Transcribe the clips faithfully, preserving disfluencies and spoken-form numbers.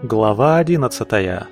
Глава одиннадцатая.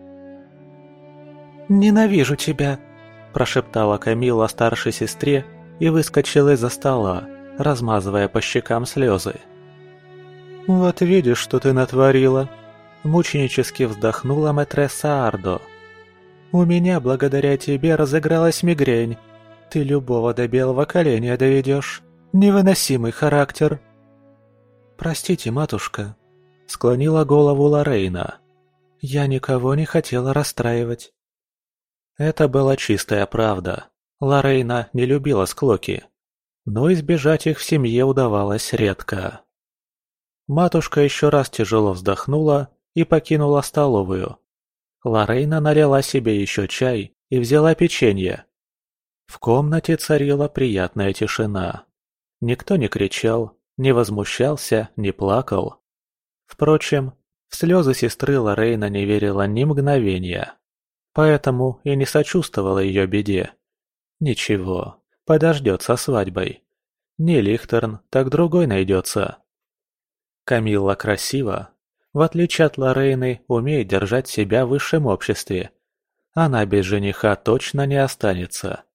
«Ненавижу тебя!» – прошептала Камилла старшей сестре и выскочила из-за стола, размазывая по щекам слезы. «Вот видишь, что ты натворила!» – мученически вздохнула мэтресса Ардо. «У меня благодаря тебе разыгралась мигрень. Ты любого до белого коленя доведешь. Невыносимый характер!» «Простите, матушка», – склонила голову Лорейна. «Я никого не хотела расстраивать». Это была чистая правда. Лорейна не любила склоки, но избежать их в семье удавалось редко. Матушка еще раз тяжело вздохнула и покинула столовую. Лорейна налила себе еще чай и взяла печенье. В комнате царила приятная тишина. Никто не кричал, не возмущался, не плакал. Впрочем, в слезы сестры Лорейна не верила ни мгновения. Поэтому и не сочувствовала ее беде. Ничего, подождет со свадьбой. Не Лихтерн, так другой найдется. Камилла красива. В отличие от Лорейны, умеет держать себя в высшем обществе. Она без жениха точно не останется.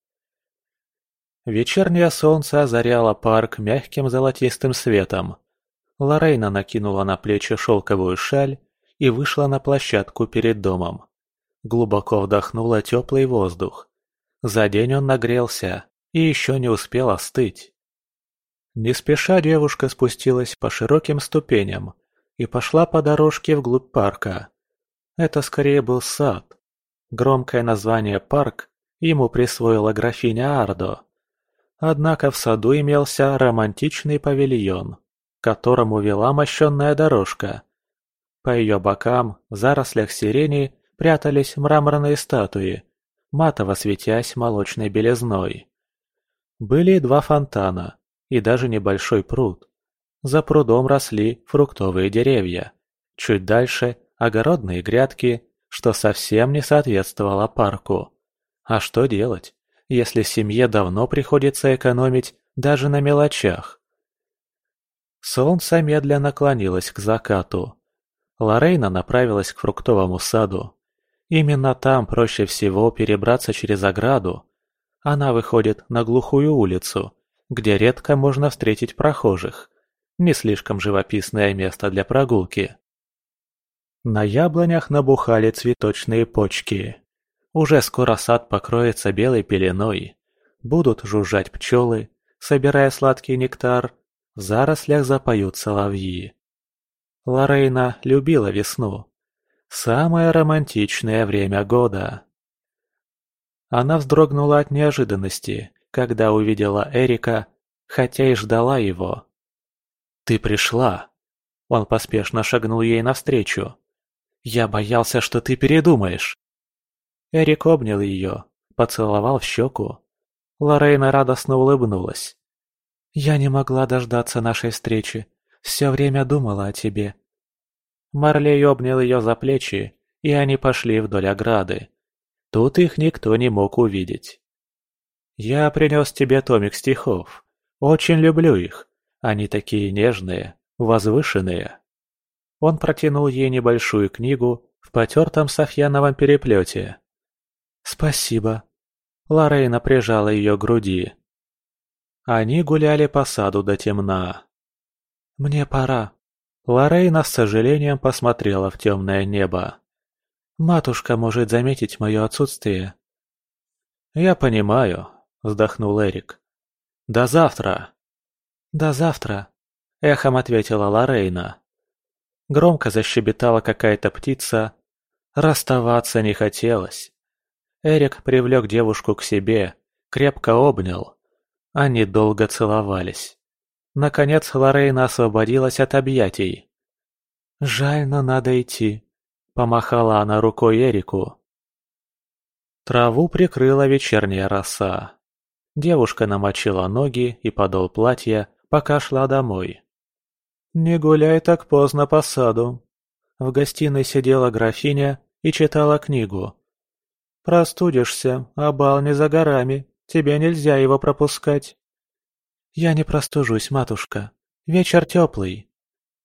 Вечернее солнце озаряло парк мягким золотистым светом. Лорейна накинула на плечи шелковую шаль и вышла на площадку перед домом. Глубоко вдохнула теплый воздух. За день он нагрелся и еще не успел остыть. Не спеша девушка спустилась по широким ступеням и пошла по дорожке вглубь парка. Это скорее был сад. Громкое название «парк» ему присвоила графиня Ардо. Однако в саду имелся романтичный павильон, к которому вела мощенная дорожка. По ее бокам, в зарослях сирени, прятались мраморные статуи, матово светясь молочной белизной. Были и два фонтана, и даже небольшой пруд. За прудом росли фруктовые деревья. Чуть дальше – огородные грядки, что совсем не соответствовало парку. А что делать, если семье давно приходится экономить даже на мелочах? Солнце медленно клонилось к закату. Лорейна направилась к фруктовому саду. Именно там проще всего перебраться через ограду. Она выходит на глухую улицу, где редко можно встретить прохожих. Не слишком живописное место для прогулки. На яблонях набухали цветочные почки. Уже скоро сад покроется белой пеленой. Будут жужжать пчелы, собирая сладкий нектар. В зарослях запоют соловьи. Лорейна любила весну. Самое романтичное время года. Она вздрогнула от неожиданности, когда увидела Эрика, хотя и ждала его. «Ты пришла!» Он поспешно шагнул ей навстречу. «Я боялся, что ты передумаешь!» Эрик обнял ее, поцеловал в щеку. Лорейна радостно улыбнулась. «Я не могла дождаться нашей встречи. Все время думала о тебе». Марлей обнял ее за плечи, и они пошли вдоль ограды. Тут их никто не мог увидеть. «Я принес тебе томик стихов. Очень люблю их. Они такие нежные, возвышенные». Он протянул ей небольшую книгу в потертом софьяновом переплете. «Спасибо». Лорейна прижала ее к груди. Они гуляли по саду до темна. «Мне пора». Лорейна с сожалением посмотрела в темное небо. «Матушка может заметить мое отсутствие». «Я понимаю», — вздохнул Эрик. «До завтра». «До завтра», — эхом ответила Лорейна. Громко защебетала какая-то птица. Расставаться не хотелось. Эрик привлек девушку к себе, крепко обнял. Они долго целовались. Наконец Лорейна освободилась от объятий. «Жаль, но надо идти», — помахала она рукой Эрику. Траву прикрыла вечерняя роса. Девушка намочила ноги и подол платья, пока шла домой. «Не гуляй так поздно по саду». В гостиной сидела графиня и читала книгу. «Простудишься, а бал не за горами, тебе нельзя его пропускать». «Я не простужусь, матушка. Вечер теплый».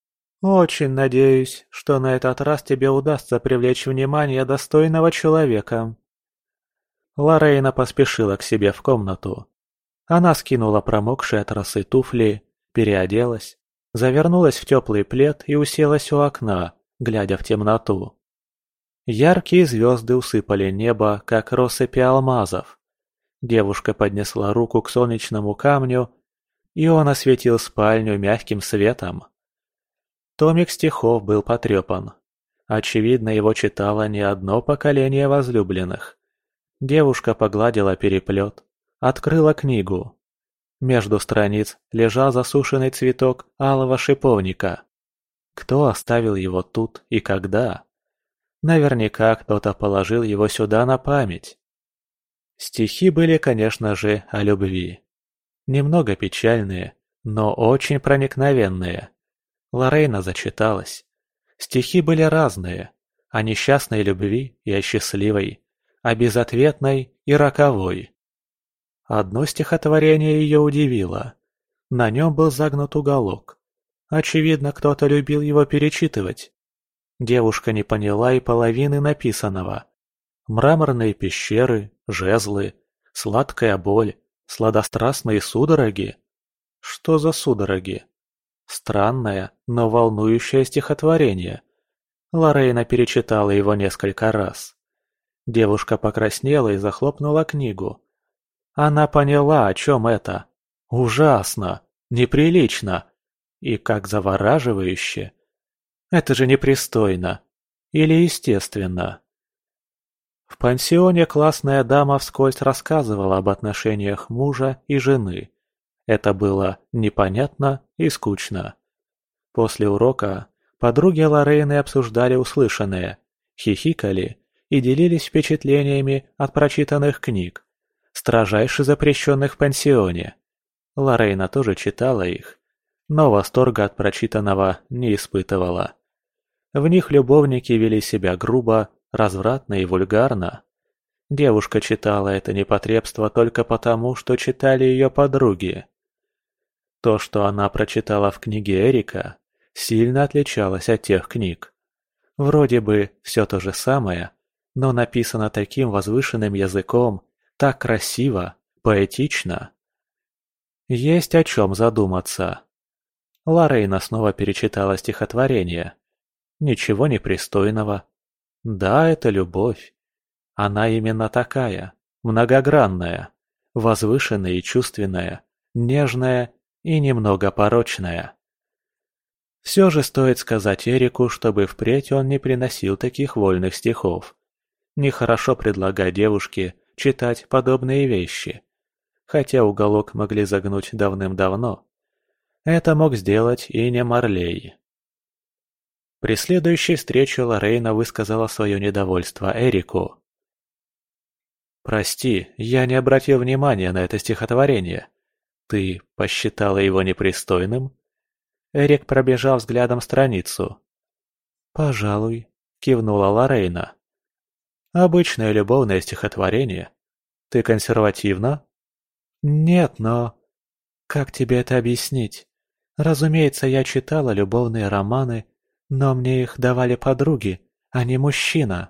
«Очень надеюсь, что на этот раз тебе удастся привлечь внимание достойного человека». Лорейна поспешила к себе в комнату. Она скинула промокшие от росы туфли, переоделась, завернулась в теплый плед и уселась у окна, глядя в темноту. Яркие звезды усыпали небо, как россыпи алмазов. Девушка поднесла руку к солнечному камню, и он осветил спальню мягким светом. Томик стихов был потрепан. Очевидно, его читало не одно поколение возлюбленных. Девушка погладила переплет, открыла книгу. Между страниц лежал засушенный цветок алого шиповника. Кто оставил его тут и когда? Наверняка кто-то положил его сюда на память. Стихи были, конечно же, о любви. Немного печальные, но очень проникновенные. Лорейна зачиталась. Стихи были разные, о несчастной любви и о счастливой, о безответной и роковой. Одно стихотворение ее удивило. На нем был загнут уголок. Очевидно, кто-то любил его перечитывать. Девушка не поняла и половины написанного. Мраморные пещеры, жезлы, сладкая боль, сладострастные судороги. Что за судороги? Странное, но волнующее стихотворение. Лорейна перечитала его несколько раз. Девушка покраснела и захлопнула книгу. Она поняла, о чем это. Ужасно, неприлично и как завораживающе. Это же непристойно. Или естественно. В пансионе классная дама вскользь рассказывала об отношениях мужа и жены. Это было непонятно и скучно. После урока подруги Лорейны обсуждали услышанное, хихикали и делились впечатлениями от прочитанных книг, строжайше запрещенных в пансионе. Лорейна тоже читала их, но восторга от прочитанного не испытывала. В них любовники вели себя грубо, развратно и вульгарно. Девушка читала это непотребство только потому, что читали ее подруги. То, что она прочитала в книге Эрика, сильно отличалось от тех книг. Вроде бы все то же самое, но написано таким возвышенным языком, так красиво, поэтично. Есть о чем задуматься. Лорейна снова перечитала стихотворение. Ничего непристойного. Да, это любовь. Она именно такая, многогранная, возвышенная и чувственная, нежная и немного порочная. Все же стоит сказать Эрику, чтобы впредь он не приносил таких вольных стихов. Нехорошо предлагать девушке читать подобные вещи, хотя уголок могли загнуть давным-давно. Это мог сделать и не Марлей. При следующей встрече Лорейна высказала свое недовольство Эрику. «Прости, я не обратил внимания на это стихотворение. Ты посчитала его непристойным?» Эрик пробежал взглядом страницу. «Пожалуй», — кивнула Лорейна. «Обычное любовное стихотворение. Ты консервативна?» «Нет, но...» «Как тебе это объяснить? Разумеется, я читала любовные романы, но мне их давали подруги, а не мужчина».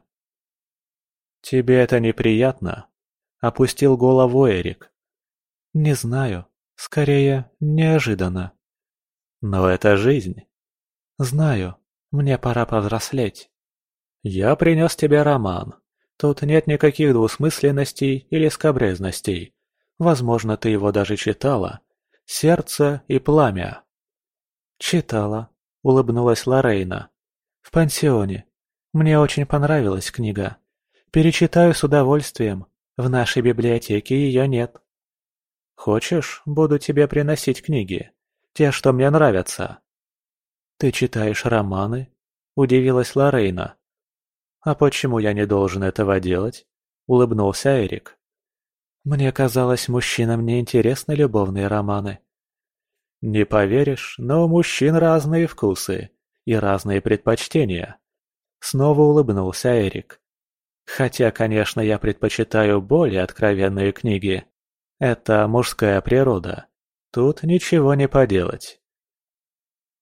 «Тебе это неприятно?» — опустил голову Эрик. «Не знаю. Скорее, неожиданно». «Но это жизнь». «Знаю. Мне пора повзрослеть». «Я принес тебе роман. Тут нет никаких двусмысленностей или скабрезностей. Возможно, ты его даже читала. «Сердце и пламя». «Читала», — улыбнулась Лорейна. «В пансионе. Мне очень понравилась книга. Перечитаю с удовольствием. В нашей библиотеке ее нет». «Хочешь, буду тебе приносить книги? Те, что мне нравятся». «Ты читаешь романы?» — удивилась Лорейна. «А почему я не должен этого делать?» — улыбнулся Эрик. «Мне казалось, мужчинам не интересны любовные романы». «Не поверишь, но у мужчин разные вкусы и разные предпочтения». Снова улыбнулся Эрик. «Хотя, конечно, я предпочитаю более откровенные книги. Это мужская природа. Тут ничего не поделать».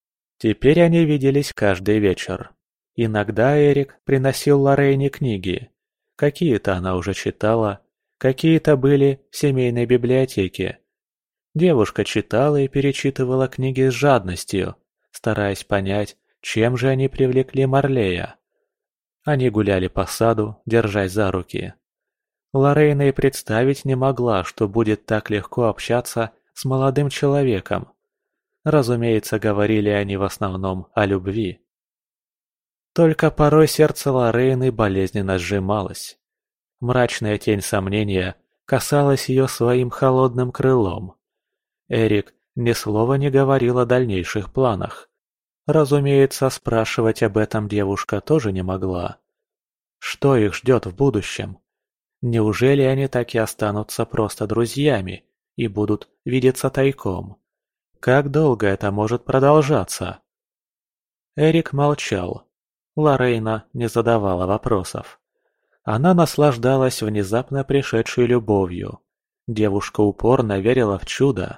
Теперь они виделись каждый вечер. Иногда Эрик приносил Лорейне книги. Какие-то она уже читала, какие-то были в семейной библиотеке. Девушка читала и перечитывала книги с жадностью, стараясь понять, чем же они привлекли Марлея. Они гуляли по саду, держась за руки. Лорейна и представить не могла, что будет так легко общаться с молодым человеком. Разумеется, говорили они в основном о любви. Только порой сердце Лорейны болезненно сжималось. Мрачная тень сомнения касалась ее своим холодным крылом. Эрик ни слова не говорил о дальнейших планах. Разумеется, спрашивать об этом девушка тоже не могла. Что их ждет в будущем? Неужели они так и останутся просто друзьями и будут видеться тайком? Как долго это может продолжаться? Эрик молчал. Лорейна не задавала вопросов. Она наслаждалась внезапно пришедшей любовью. Девушка упорно верила в чудо.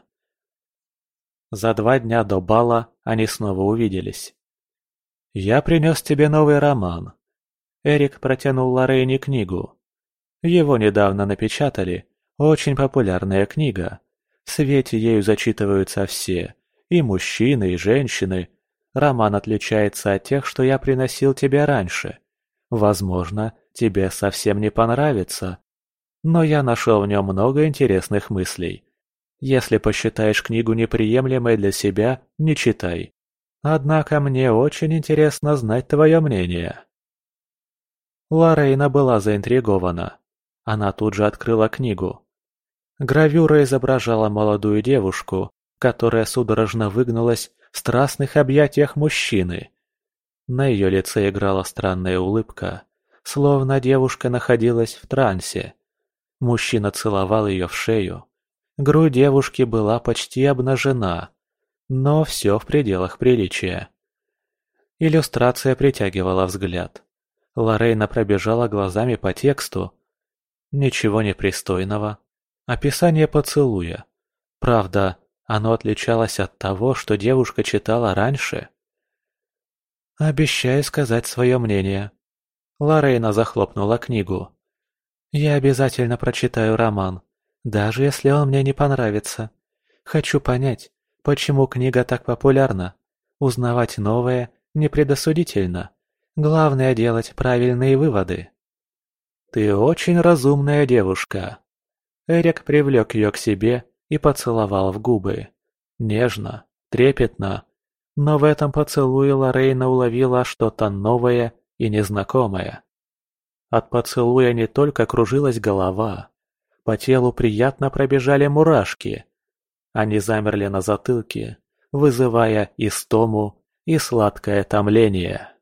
За два дня до бала они снова увиделись. «Я принес тебе новый роман». Эрик протянул Лорейне книгу. Его недавно напечатали. Очень популярная книга. В свете ею зачитываются все. И мужчины, и женщины. Роман отличается от тех, что я приносил тебе раньше. Возможно, тебе совсем не понравится. Но я нашел в нем много интересных мыслей. Если посчитаешь книгу неприемлемой для себя, не читай. Однако мне очень интересно знать твое мнение». Лорейна была заинтригована. Она тут же открыла книгу. Гравюра изображала молодую девушку, которая судорожно выгнулась в страстных объятиях мужчины. На ее лице играла странная улыбка, словно девушка находилась в трансе. Мужчина целовал ее в шею. Грудь девушки была почти обнажена, но все в пределах приличия. Иллюстрация притягивала взгляд. Лорейна пробежала глазами по тексту. Ничего непристойного. Описание поцелуя. Правда, оно отличалось от того, что девушка читала раньше. «Обещаю сказать свое мнение». Лорейна захлопнула книгу. «Я обязательно прочитаю роман, даже если он мне не понравится. Хочу понять, почему книга так популярна. Узнавать новое не предосудительно. Главное делать правильные выводы». «Ты очень разумная девушка». Эрик привлек ее к себе и поцеловал в губы. Нежно, трепетно. Но в этом поцелуе Лорейна уловила что-то новое и незнакомое. От поцелуя не только кружилась голова. По телу приятно пробежали мурашки. Они замерли на затылке, вызывая истому и сладкое томление.